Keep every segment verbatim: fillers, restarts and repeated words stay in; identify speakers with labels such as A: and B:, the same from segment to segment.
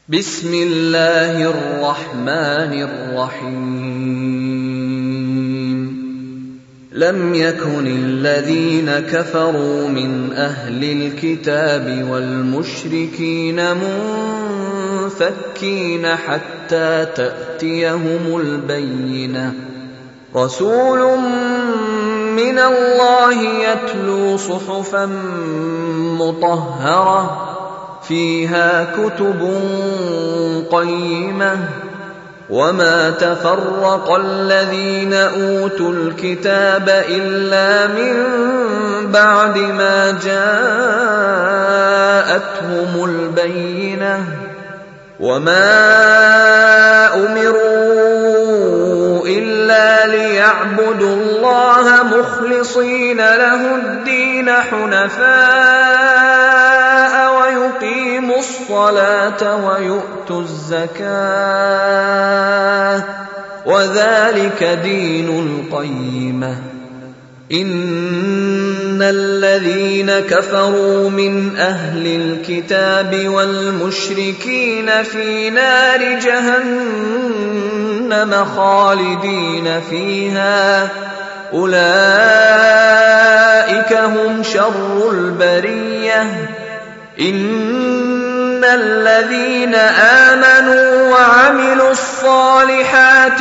A: بسم الله الرحمن الرحيم لم يكن الذين كفروا من أهل الكتاب والمشركين منفكين حتى تأتيهم البينة رسول من الله يتلو صحفا مطهرة فيها كتب قيمة وما تفرق الذين أوتوا الكتاب إلا من بعد ما جاءتهم البينة وما أمروا إلا ليعبدوا الله مخلصين له الدين حنفاء ويقيموا الصلاة ويؤتوا الزكاة وذلك دين القيمة إن الذين كفروا من أهل الكتاب والمشركين في نار جهنم خالدين فيها أولئك هم شر البرية إن الذين آمنوا وعملوا الصالحات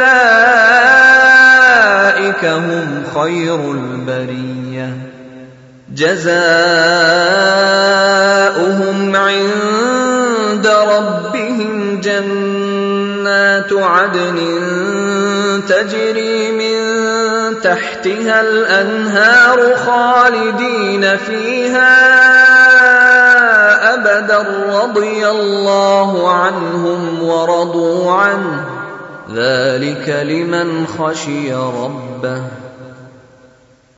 A: أولئك هم خير البرية جزاؤهم عند ربهم جنات عدن تجري من تحتها الأنهار خالدين فيها أبدا رضي الله عنهم ورضوا عنه ذلك لمن خشي ربه